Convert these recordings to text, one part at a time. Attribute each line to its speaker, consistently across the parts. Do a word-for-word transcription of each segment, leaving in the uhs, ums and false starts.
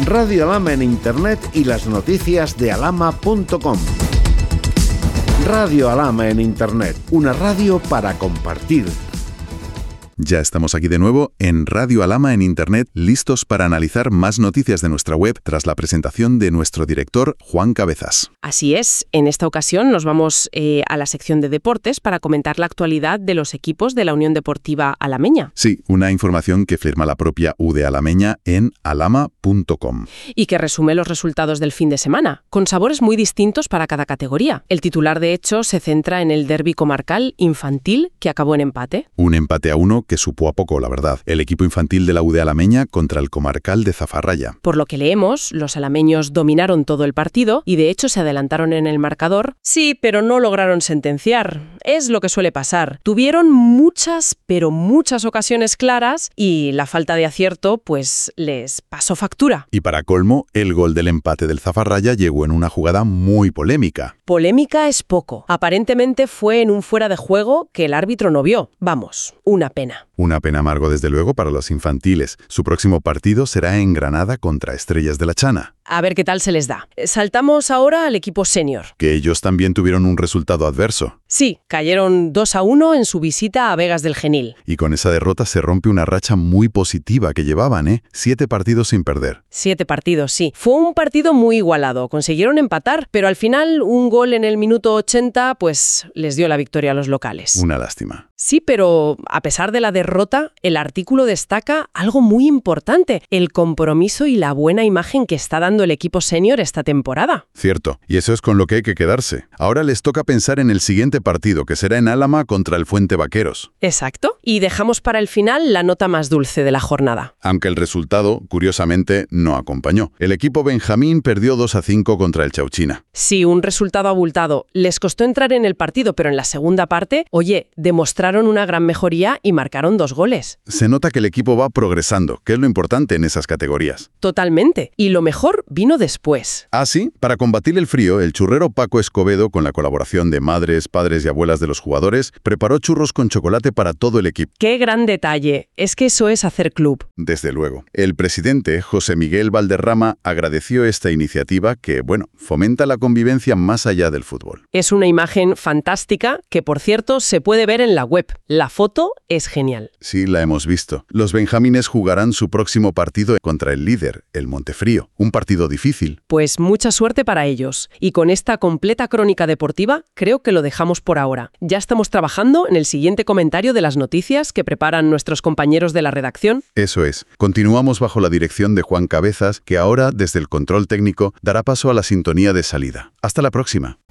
Speaker 1: Radio Alhama en Internet y las noticias de alhama punto com. Radio Alhama en Internet, una radio para compartir.
Speaker 2: Ya estamos aquí de nuevo en Radio Alhama en Internet, listos para analizar más noticias de nuestra web tras la presentación de nuestro director, Juan Cabezas.
Speaker 3: Así es, en esta ocasión nos vamos eh, a la sección de deportes para comentar la actualidad de los equipos de la Unión Deportiva Alameña.
Speaker 2: Sí, una información que firma la propia U D Alameña en alhama punto com.
Speaker 3: Y que resume los resultados del fin de semana, con sabores muy distintos para cada categoría. El titular, de hecho, se centra en el derbi comarcal infantil que acabó en empate.
Speaker 2: Un empate a uno que supo a poco, la verdad. El equipo infantil de la U D Alameña contra el comarcal de Zafarraya.
Speaker 3: Por lo que leemos, los alameños dominaron todo el partido y de hecho se adelantaron en el marcador. Sí, pero no lograron sentenciar. Es lo que suele pasar. Tuvieron muchas, pero muchas ocasiones claras y la falta de acierto, pues, les pasó factura.
Speaker 2: Y para colmo, el gol del empate del Zafarraya llegó en una jugada muy polémica.
Speaker 3: Polémica es poco. Aparentemente fue en un fuera de juego que el árbitro no vio. Vamos, una pena.
Speaker 2: Una pena amargo, desde luego, para los infantiles. Su próximo partido será en Granada contra Estrellas de la Chana.
Speaker 3: A ver qué tal se les da. Saltamos ahora al equipo senior.
Speaker 2: Que ellos también tuvieron un resultado adverso.
Speaker 3: Sí, cayeron dos a uno en su visita a Vegas del Genil.
Speaker 2: Y con esa derrota se rompe una racha muy positiva que llevaban, ¿eh? Siete partidos sin perder.
Speaker 3: Siete partidos, sí. Fue un partido muy igualado. Consiguieron empatar, pero al final un gol en el minuto ochenta, pues les dio la victoria a los locales.
Speaker 2: Una lástima.
Speaker 3: Sí, pero a pesar de la derrota, el artículo destaca algo muy importante, el compromiso y la buena imagen que está dando el equipo senior esta temporada.
Speaker 2: Cierto, y eso es con lo que hay que quedarse. Ahora les toca pensar en el siguiente partido, que será en Álama contra el Fuente Vaqueros.
Speaker 3: Exacto, y dejamos para el final la nota más dulce de la jornada.
Speaker 2: Aunque el resultado, curiosamente, no acompañó. El equipo Benjamín perdió dos a cinco contra el Chauchina.
Speaker 3: Sí, un resultado abultado. Les costó entrar en el partido, pero en la segunda parte, oye, demostraron una gran mejoría y marcaron dos goles.
Speaker 2: Se nota que el equipo va progresando, que es lo importante en esas categorías.
Speaker 3: Totalmente. Y lo mejor vino después.
Speaker 2: Ah, sí. Para combatir el frío, el churrero Paco Escobedo, con la colaboración de madres, padres y abuelas de los jugadores, preparó churros con chocolate para todo el equipo.
Speaker 3: ¡Qué gran detalle! Es que eso es hacer club.
Speaker 2: Desde luego. El presidente, José Miguel Valderrama, agradeció esta iniciativa que, bueno, fomenta la convivencia más allá del fútbol.
Speaker 3: Es una imagen fantástica que, por cierto, se puede ver en la web. La foto es genial.
Speaker 2: Sí, la hemos visto. Los benjamines jugarán su próximo partido contra el líder, el Montefrío. Un partido difícil.
Speaker 3: Pues mucha suerte para ellos. Y con esta completa crónica deportiva, creo que lo dejamos por ahora. Ya estamos trabajando en el siguiente comentario de las noticias que preparan nuestros compañeros de la redacción.
Speaker 2: Eso es. Continuamos bajo la dirección de Juan Cabezas, que ahora, desde el control técnico, dará paso a la sintonía de salida. Hasta la próxima.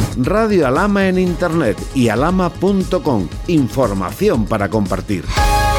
Speaker 1: Radio Alhama en Internet y alhama punto com. Información para compartir.